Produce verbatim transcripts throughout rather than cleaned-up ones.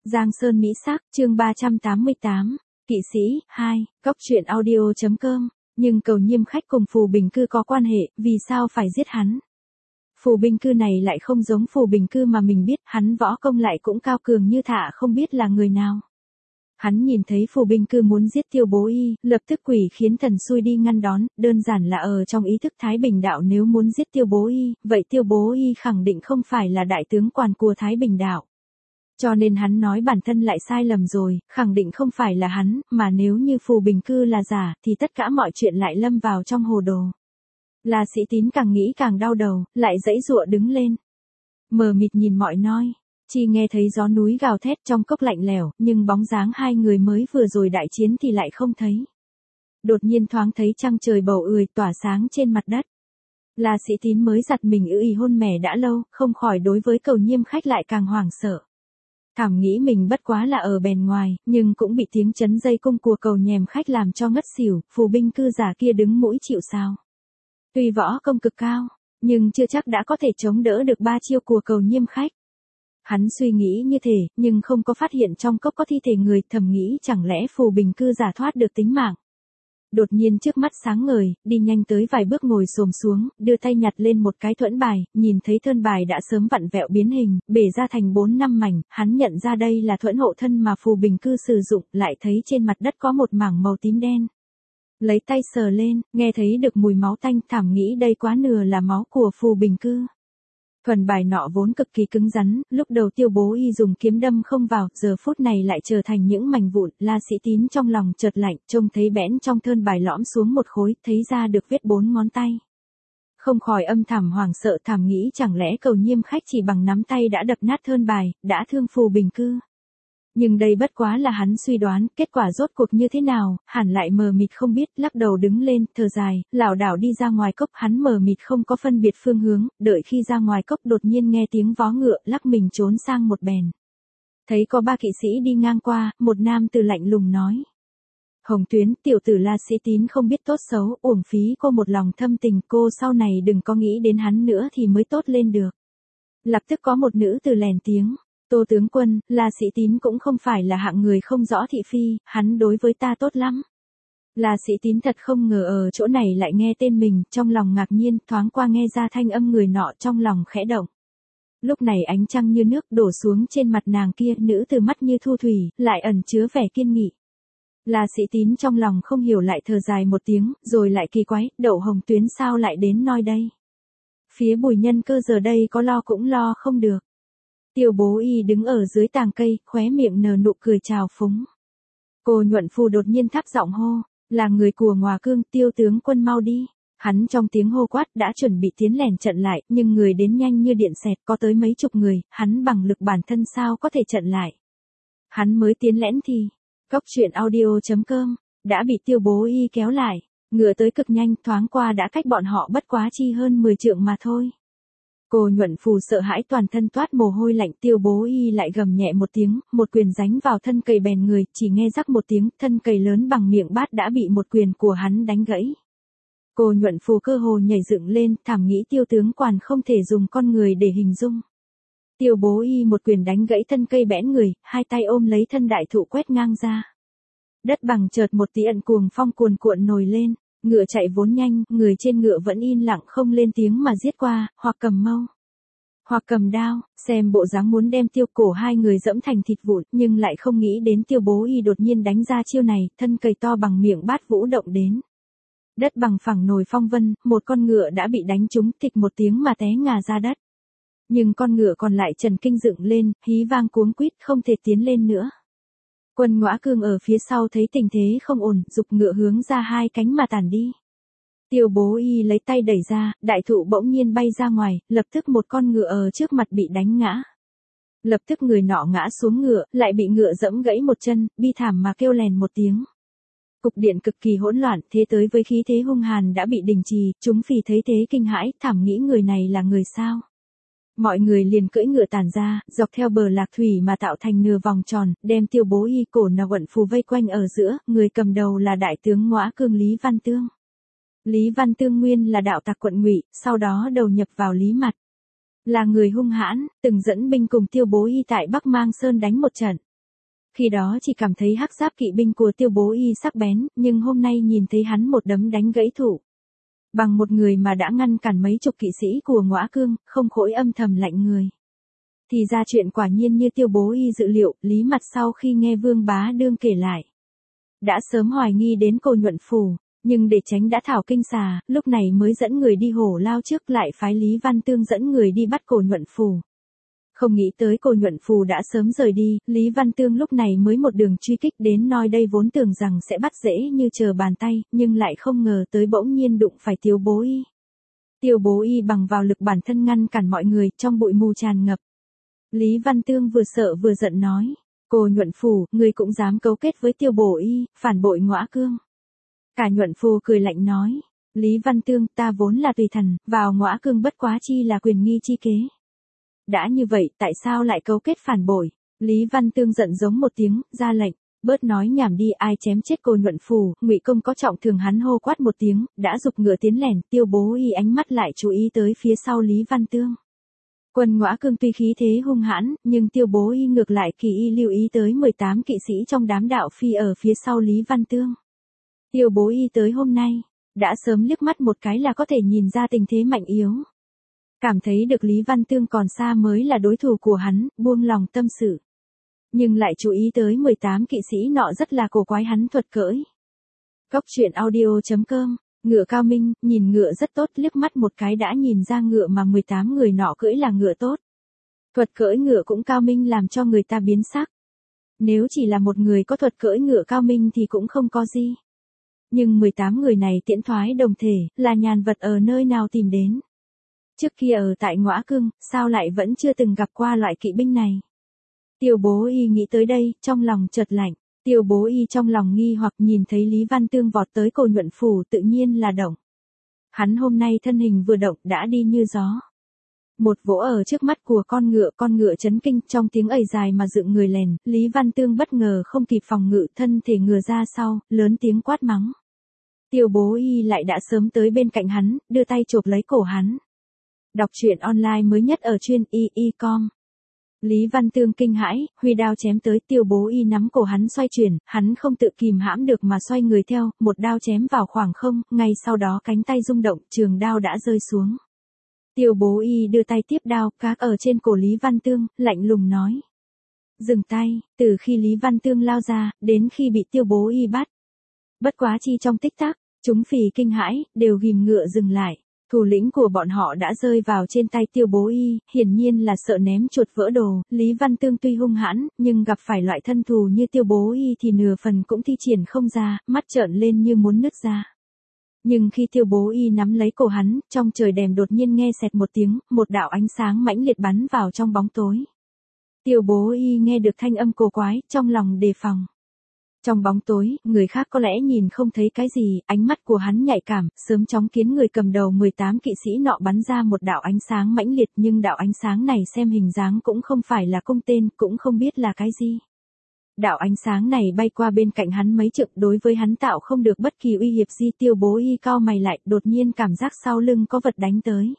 Giang Sơn Mỹ Sắc, chương ba trăm tám mươi tám, Kỵ Sĩ, hai, Cóc truyện audio chấm com, nhưng Cầu Nhiêm Khách cùng Phù Bình Cư có quan hệ, vì sao phải giết hắn? Phù Bình Cư này lại không giống Phù Bình Cư mà mình biết, hắn võ công lại cũng cao cường như thạ không biết là người nào. Hắn nhìn thấy Phù Bình Cư muốn giết Tiêu Bố Y, lập tức quỷ khiến thần xui đi ngăn đón, đơn giản là ở trong ý thức Thái Bình đạo nếu muốn giết Tiêu Bố Y, vậy Tiêu Bố Y khẳng định không phải là đại tướng quản của Thái Bình đạo. Cho nên hắn nói bản thân lại sai lầm rồi, khẳng định không phải là hắn, mà nếu như Phù Bình Cư là giả, thì tất cả mọi chuyện lại lâm vào trong hồ đồ. La Sĩ Tín càng nghĩ càng đau đầu, lại giãy giụa đứng lên. Mờ mịt nhìn mọi nơi, chỉ nghe thấy gió núi gào thét trong cốc lạnh lẽo, nhưng bóng dáng hai người mới vừa rồi đại chiến thì lại không thấy. Đột nhiên thoáng thấy trăng trời bầu ười tỏa sáng trên mặt đất. La Sĩ Tín mới giật mình ư ì hôn mẻ đã lâu, không khỏi đối với Cầu Nhiêm Khách lại càng hoảng sợ. Thảm nghĩ mình bất quá là ở bèn ngoài, nhưng cũng bị tiếng chấn dây cung của Cầu Nhiêm Khách làm cho ngất xỉu, Phù Bình Cư giả kia đứng mũi chịu sào. Tuy võ công cực cao, nhưng chưa chắc đã có thể chống đỡ được ba chiêu của Cầu Nhiêm Khách. Hắn suy nghĩ như thế, nhưng không có phát hiện trong cốc có thi thể người, thầm nghĩ chẳng lẽ Phù Bình Cư giả thoát được tính mạng. Đột nhiên trước mắt sáng ngời, đi nhanh tới vài bước ngồi xổm xuống, đưa tay nhặt lên một cái thuẫn bài, nhìn thấy thân bài đã sớm vặn vẹo biến hình, bể ra thành bốn năm mảnh, hắn nhận ra đây là thuẫn hộ thân mà Phù Bình Cư sử dụng, lại thấy trên mặt đất có một mảng màu tím đen. Lấy tay sờ lên, nghe thấy được mùi máu tanh, thảm nghĩ đây quá nửa là máu của Phù Bình Cư. Thuần bài nọ vốn cực kỳ cứng rắn, lúc đầu Tiêu Bố Y dùng kiếm đâm không vào, giờ phút này lại trở thành những mảnh vụn, La Sĩ Tín trong lòng chợt lạnh, trông thấy bẽn trong thơn bài lõm xuống một khối, thấy ra được vết bốn ngón tay. Không khỏi âm thầm hoảng sợ, thầm nghĩ chẳng lẽ Cầu Nhiêm Khách chỉ bằng nắm tay đã đập nát thơn bài, đã thương Phù Bình Cư. Nhưng đây bất quá là hắn suy đoán, kết quả rốt cuộc như thế nào, hẳn lại mờ mịt không biết, lắc đầu đứng lên, thở dài, lảo đảo đi ra ngoài cốc, hắn mờ mịt không có phân biệt phương hướng, đợi khi ra ngoài cốc đột nhiên nghe tiếng vó ngựa, lắc mình trốn sang một bèn. Thấy có ba kỵ sĩ đi ngang qua, một nam tử lạnh lùng nói. Hồng Tuyến, tiểu tử La Sĩ Tín không biết tốt xấu, uổng phí cô một lòng thâm tình, cô sau này đừng có nghĩ đến hắn nữa thì mới tốt lên được. Lập tức có một nữ tử lèn tiếng. Tô tướng quân, La Sĩ Tín cũng không phải là hạng người không rõ thị phi, hắn đối với ta tốt lắm. La Sĩ Tín thật không ngờ ở chỗ này lại nghe tên mình, trong lòng ngạc nhiên, thoáng qua nghe ra thanh âm người nọ trong lòng khẽ động. Lúc này ánh trăng như nước đổ xuống trên mặt nàng kia, nữ từ mắt như thu thủy, lại ẩn chứa vẻ kiên nghị. La Sĩ Tín trong lòng không hiểu lại thở dài một tiếng, rồi lại kỳ quái, Đậu Hồng Tuyến sao lại đến noi đây. Phía Bùi Nhân Cơ giờ đây có lo cũng lo không được. Tiêu Bố Y đứng ở dưới tàng cây, khóe miệng nở nụ cười chào phúng. Cô Nhuận Phù đột nhiên thấp giọng hô, là người của Ngòa Cương, Tiêu tướng quân mau đi. Hắn trong tiếng hô quát đã chuẩn bị tiến lèn trận lại, nhưng người đến nhanh như điện xẹt, có tới mấy chục người, hắn bằng lực bản thân sao có thể trận lại. Hắn mới tiến lẽn thì, Cóc truyện audio chấm com, đã bị Tiêu Bố Y kéo lại, ngựa tới cực nhanh, thoáng qua đã cách bọn họ bất quá chi hơn mười trượng mà thôi. Cô Nhuận Phù sợ hãi toàn thân toát mồ hôi lạnh, Tiêu Bố Y lại gầm nhẹ một tiếng, một quyền đánh vào thân cầy bèn người, chỉ nghe rắc một tiếng, thân cầy lớn bằng miệng bát đã bị một quyền của hắn đánh gãy. Cô Nhuận Phù cơ hồ nhảy dựng lên, thảm nghĩ Tiêu tướng quản không thể dùng con người để hình dung. Tiêu Bố Y một quyền đánh gãy thân cây bẽn người, hai tay ôm lấy thân đại thụ quét ngang ra. Đất bằng chợt một tí ẩn cuồng phong cuồn cuộn nổi lên. Ngựa chạy vốn nhanh, người trên ngựa vẫn im lặng không lên tiếng mà giết qua, hoặc cầm mâu, hoặc cầm đao, xem bộ dáng muốn đem Tiêu cổ hai người dẫm thành thịt vụn, nhưng lại không nghĩ đến Tiêu Bố Y đột nhiên đánh ra chiêu này, thân cầy to bằng miệng bát vũ động đến. Đất bằng phẳng nổi phong vân, một con ngựa đã bị đánh trúng, thịch một tiếng mà té ngả ra đất. Nhưng con ngựa còn lại trần kinh dựng lên, hí vang cuống quýt không thể tiến lên nữa. Quân Ngõa Cương ở phía sau thấy tình thế không ổn, giục ngựa hướng ra hai cánh mà tản đi. Tiêu Bố Y lấy tay đẩy ra, đại thụ bỗng nhiên bay ra ngoài, lập tức một con ngựa ở trước mặt bị đánh ngã. Lập tức người nọ ngã xuống ngựa, lại bị ngựa dẫm gãy một chân, bi thảm mà kêu lèn một tiếng. Cục điện cực kỳ hỗn loạn, thế tới với khí thế hung hàn đã bị đình trì, chúng phì thấy thế kinh hãi, thảm nghĩ người này là người sao. Mọi người liền cưỡi ngựa tản ra, dọc theo bờ lạc thủy mà tạo thành nửa vòng tròn, đem Tiêu Bố Y cổ Nà Quận Phù vây quanh ở giữa, người cầm đầu là đại tướng Ngõa Cương Lý Văn Tương. Lý Văn Tương nguyên là đạo tặc quận Ngụy, sau đó đầu nhập vào Lý Mặt. Là người hung hãn, từng dẫn binh cùng Tiêu Bố Y tại Bắc Mang Sơn đánh một trận. Khi đó chỉ cảm thấy hắc giáp kỵ binh của Tiêu Bố Y sắc bén, nhưng hôm nay nhìn thấy hắn một đấm đánh gãy thủ. Bằng một người mà đã ngăn cản mấy chục kỵ sĩ của Ngõa Cương, không khỏi âm thầm lạnh người. Thì ra chuyện quả nhiên như Tiêu Bố Y dự liệu, Lý Mặt sau khi nghe Vương Bá Đương kể lại, đã sớm hoài nghi đến Cô Nhuận Phù, nhưng để tránh đã thảo kinh xà, lúc này mới dẫn người đi hổ lao trước, lại phái Lý Văn Tương dẫn người đi bắt Cô Nhuận Phù. Không nghĩ tới Cô Nhuận Phù đã sớm rời đi, Lý Văn Tương lúc này mới một đường truy kích đến nơi đây, vốn tưởng rằng sẽ bắt dễ như chờ bàn tay, nhưng lại không ngờ tới bỗng nhiên đụng phải Tiêu Bố Y. Tiêu Bố Y bằng vào lực bản thân ngăn cản mọi người, trong bụi mù tràn ngập. Lý Văn Tương vừa sợ vừa giận nói, Cô Nhuận Phù, ngươi cũng dám cấu kết với Tiêu Bố Y, phản bội Ngõa Cương. Cả Nhuận Phù cười lạnh nói, Lý Văn Tương, ta vốn là tùy thần, vào Ngõa Cương bất quá chi là quyền nghi chi kế. Đã như vậy, tại sao lại cấu kết phản bội? Lý Văn Tương giận giống một tiếng, ra lệnh, bớt nói nhảm đi, ai chém chết Cô Nhuận Phù. Ngụy Công có trọng thương, hắn hô quát một tiếng, đã giục ngựa tiến lẻn. Tiêu Bố Y ánh mắt lại chú ý tới phía sau Lý Văn Tương. Quân Ngõa Cương tuy khí thế hung hãn, nhưng Tiêu Bố Y ngược lại kỳ y lưu ý tới mười tám kỵ sĩ trong đám đạo phi ở phía sau Lý Văn Tương. Tiêu Bố Y tới hôm nay, đã sớm liếc mắt một cái là có thể nhìn ra tình thế mạnh yếu. Cảm thấy được Lý Văn Tương còn xa mới là đối thủ của hắn, buông lòng tâm sự. Nhưng lại chú ý tới mười tám kỵ sĩ nọ rất là cổ quái, hắn thuật cưỡi. Cốc truyện audio chấm com, ngựa cao minh, nhìn ngựa rất tốt, liếc mắt một cái đã nhìn ra ngựa mà mười tám người nọ cưỡi là ngựa tốt. Thuật cưỡi ngựa cũng cao minh làm cho người ta biến sắc. Nếu chỉ là một người có thuật cưỡi ngựa cao minh thì cũng không có gì. Nhưng mười tám người này tiễn thoái đồng thể, là nhàn vật ở nơi nào tìm đến. Trước kia ở tại Ngõa Cương, sao lại vẫn chưa từng gặp qua loại kỵ binh này? Tiêu Bố Y nghĩ tới đây, trong lòng chợt lạnh. Tiêu Bố Y trong lòng nghi hoặc nhìn thấy Lý Văn Tương vọt tới Cô Nhuận Phù, tự nhiên là động. Hắn hôm nay thân hình vừa động đã đi như gió. Một vỗ ở trước mắt của con ngựa, con ngựa chấn kinh, trong tiếng ầy dài mà dựng người lèn, Lý Văn Tương bất ngờ không kịp phòng ngự, thân thể ngửa ra sau, lớn tiếng quát mắng. Tiêu Bố Y lại đã sớm tới bên cạnh hắn, đưa tay chộp lấy cổ hắn. Đọc truyện online mới nhất ở truyện y y chấm com. Lý Văn Tương kinh hãi, huy đao chém tới. Tiêu Bố Y nắm cổ hắn xoay chuyển, hắn không tự kìm hãm được mà xoay người theo, một đao chém vào khoảng không, ngay sau đó cánh tay rung động, trường đao đã rơi xuống. Tiêu Bố Y đưa tay tiếp đao, các ở trên cổ Lý Văn Tương, lạnh lùng nói. Dừng tay, từ khi Lý Văn Tương lao ra, đến khi bị Tiêu Bố Y bắt. Bất quá chi trong tích tắc, chúng phì kinh hãi, đều ghim ngựa dừng lại. Thủ lĩnh của bọn họ đã rơi vào trên tay Tiêu Bố Y, hiển nhiên là sợ ném chuột vỡ đồ. Lý Văn Tương tuy hung hãn, nhưng gặp phải loại thân thù như Tiêu Bố Y thì nửa phần cũng thi triển không ra, mắt trợn lên như muốn nứt ra. Nhưng khi Tiêu Bố Y nắm lấy cổ hắn, trong trời đêm đột nhiên nghe xẹt một tiếng, một đạo ánh sáng mãnh liệt bắn vào trong bóng tối. Tiêu Bố Y nghe được thanh âm cổ quái, trong lòng đề phòng. Trong bóng tối, người khác có lẽ nhìn không thấy cái gì, ánh mắt của hắn nhạy cảm, sớm chóng kiến người cầm đầu mười tám kỵ sĩ nọ bắn ra một đạo ánh sáng mãnh liệt, nhưng đạo ánh sáng này xem hình dáng cũng không phải là cung tên, cũng không biết là cái gì. Đạo ánh sáng này bay qua bên cạnh hắn mấy trượng, đối với hắn tạo không được bất kỳ uy hiếp gì. Tiêu Bố Y cau mày lại, đột nhiên cảm giác sau lưng có vật đánh tới.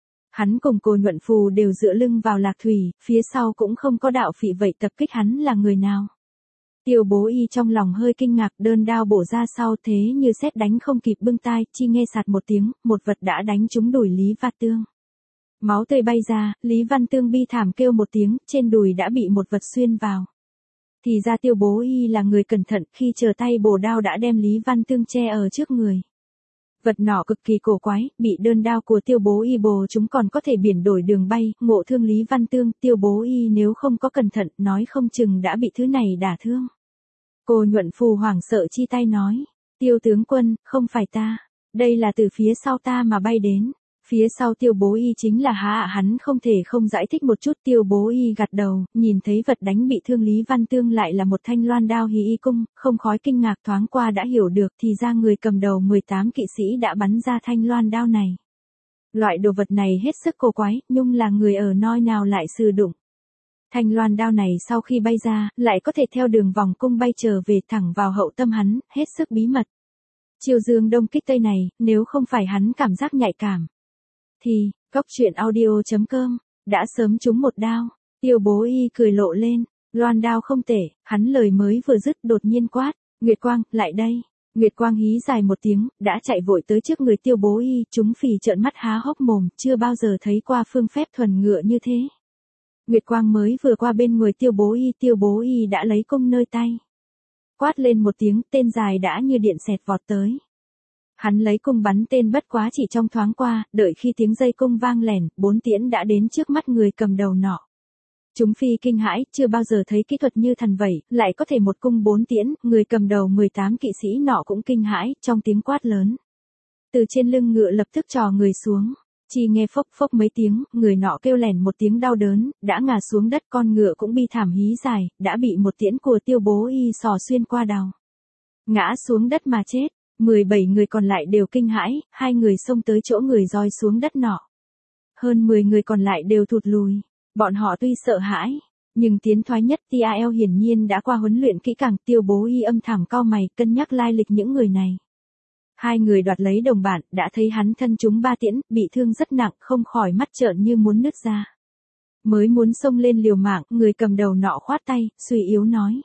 Hắn cùng Cô Nhuận Phù đều dựa lưng vào Lạc Thủy, phía sau cũng không có đạo phỉ, vậy tập kích hắn là người nào? Tiêu Bố Y trong lòng hơi kinh ngạc, đơn đao bổ ra sau, thế như sét đánh không kịp bưng tai, chi nghe sạt một tiếng, một vật đã đánh trúng đùi Lý Văn Tương. Máu tươi bay ra, Lý Văn Tương bi thảm kêu một tiếng, trên đùi đã bị một vật xuyên vào. Thì ra Tiêu Bố Y là người cẩn thận, khi chờ tay bổ đao đã đem Lý Văn Tương che ở trước người. Vật nọ cực kỳ cổ quái, bị đơn đao của Tiêu Bố Y bổ chúng còn có thể biển đổi đường bay, ngộ thương Lý Văn Tương. Tiêu Bố Y nếu không có cẩn thận, nói không chừng đã bị thứ này đả thương. Cô Nhuận Phù hoảng sợ chi tay nói, Tiêu tướng quân, không phải ta, đây là từ phía sau ta mà bay đến. Phía sau Tiêu Bố Y chính là Há ạ, hắn không thể không giải thích một chút. Tiêu Bố Y gật đầu, nhìn thấy vật đánh bị thương Lý Văn Tương lại là một thanh loan đao hí y cung, không khói kinh ngạc thoáng qua đã hiểu được, thì ra người cầm đầu mười tám kỵ sĩ đã bắn ra thanh loan đao này. Loại đồ vật này hết sức cổ quái, nhưng là người ở nơi nào lại sử dụng. Thanh loan đao này sau khi bay ra, lại có thể theo đường vòng cung bay trở về thẳng vào hậu tâm hắn, hết sức bí mật. Chiêu dương đông kích tây này, nếu không phải hắn cảm giác nhạy cảm, thì, cốc truyện audio chấm com, đã sớm trúng một đao. Tiêu Bố Y cười lộ lên, Loan đao không tệ, hắn lời mới vừa dứt đột nhiên quát, Nguyệt Quang, lại đây. Nguyệt Quang hí dài một tiếng, đã chạy vội tới trước người Tiêu Bố Y, chúng phì trợn mắt há hốc mồm, chưa bao giờ thấy qua phương phép thuần ngựa như thế. Nguyệt Quang mới vừa qua bên người Tiêu Bố Y, Tiêu Bố Y đã lấy cung nơi tay. Quát lên một tiếng, tên dài đã như điện xẹt vọt tới. Hắn lấy cung bắn tên bất quá chỉ trong thoáng qua, đợi khi tiếng dây cung vang lèn, bốn tiễn đã đến trước mắt người cầm đầu nọ. Chúng phi kinh hãi, chưa bao giờ thấy kỹ thuật như thần vậy, lại có thể một cung bốn tiễn, người cầm đầu mười tám kỵ sĩ nọ cũng kinh hãi, trong tiếng quát lớn. Từ trên lưng ngựa lập tức trò người xuống, chỉ nghe phốc phốc mấy tiếng, người nọ kêu lèn một tiếng đau đớn, đã ngã xuống đất, con ngựa cũng bi thảm hí dài, đã bị một tiễn của Tiêu Bố Y sò xuyên qua đầu. Ngã xuống đất mà chết, mười bảy người còn lại đều kinh hãi, hai người xông tới chỗ người roi xuống đất nọ. Hơn mười người còn lại đều thụt lùi. Bọn họ tuy sợ hãi, nhưng tiến thoái nhất tê a lờ hiển nhiên đã qua huấn luyện kỹ càng. Tiêu Bố Y âm thầm cau mày, cân nhắc lai lịch những người này. Hai người đoạt lấy đồng bạn, đã thấy hắn thân trúng ba tiễn, bị thương rất nặng, không khỏi mắt trợn như muốn nứt ra. Mới muốn xông lên liều mạng, người cầm đầu nọ khoát tay, suy yếu nói.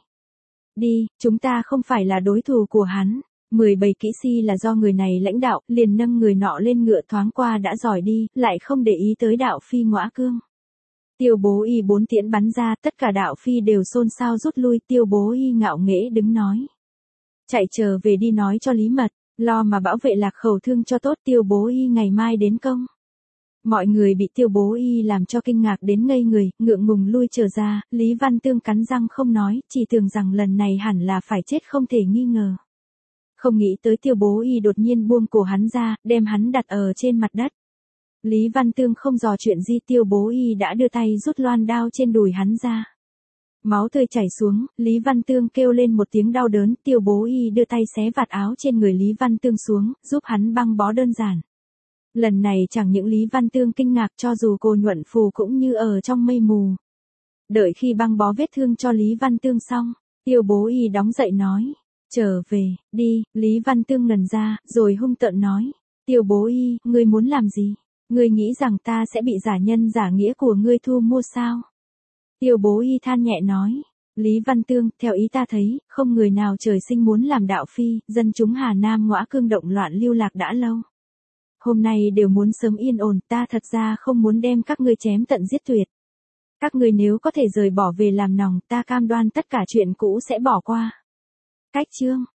Đi, chúng ta không phải là đối thủ của hắn. mười bảy kỹ sĩ là do người này lãnh đạo, liền nâng người nọ lên ngựa, thoáng qua đã giỏi đi, lại không để ý tới đạo phi ngõa cương. Tiêu Bố Y bốn tiễn bắn ra, tất cả đạo phi đều xôn xao rút lui. Tiêu Bố Y ngạo nghễ đứng nói. Chạy trở về đi nói cho Lý Mật, lo mà bảo vệ Lạc Khẩu Thương cho tốt. Tiêu Bố Y ngày mai đến công. Mọi người bị Tiêu Bố Y làm cho kinh ngạc đến ngây người, ngượng ngùng lui trở ra. Lý Văn Tương cắn răng không nói, chỉ tưởng rằng lần này hẳn là phải chết không thể nghi ngờ. Không nghĩ tới Tiêu Bố Y đột nhiên buông cổ hắn ra, đem hắn đặt ở trên mặt đất. Lý Văn Tương không dò chuyện gì, Tiêu Bố Y đã đưa tay rút loan đao trên đùi hắn ra. Máu tươi chảy xuống, Lý Văn Tương kêu lên một tiếng đau đớn, Tiêu Bố Y đưa tay xé vạt áo trên người Lý Văn Tương xuống, giúp hắn băng bó đơn giản. Lần này chẳng những Lý Văn Tương kinh ngạc, cho dù cô Nhuận Phù cũng như ở trong mây mù. Đợi khi băng bó vết thương cho Lý Văn Tương xong, Tiêu Bố Y đóng dậy nói, trở về, đi. Lý Văn Tương ngẩn ra, rồi hung tợn nói, Tiêu Bố Y, ngươi muốn làm gì? Ngươi nghĩ rằng ta sẽ bị giả nhân giả nghĩa của ngươi thu mua sao? Tiêu Bố Y than nhẹ nói. Lý Văn Tương, theo ý ta thấy, không người nào trời sinh muốn làm đạo phi, dân chúng Hà Nam ngõa cương động loạn lưu lạc đã lâu. Hôm nay đều muốn sớm yên ổn, ta thật ra không muốn đem các ngươi chém tận giết tuyệt. Các ngươi nếu có thể rời bỏ về làm nòng, ta cam đoan tất cả chuyện cũ sẽ bỏ qua. Cách chương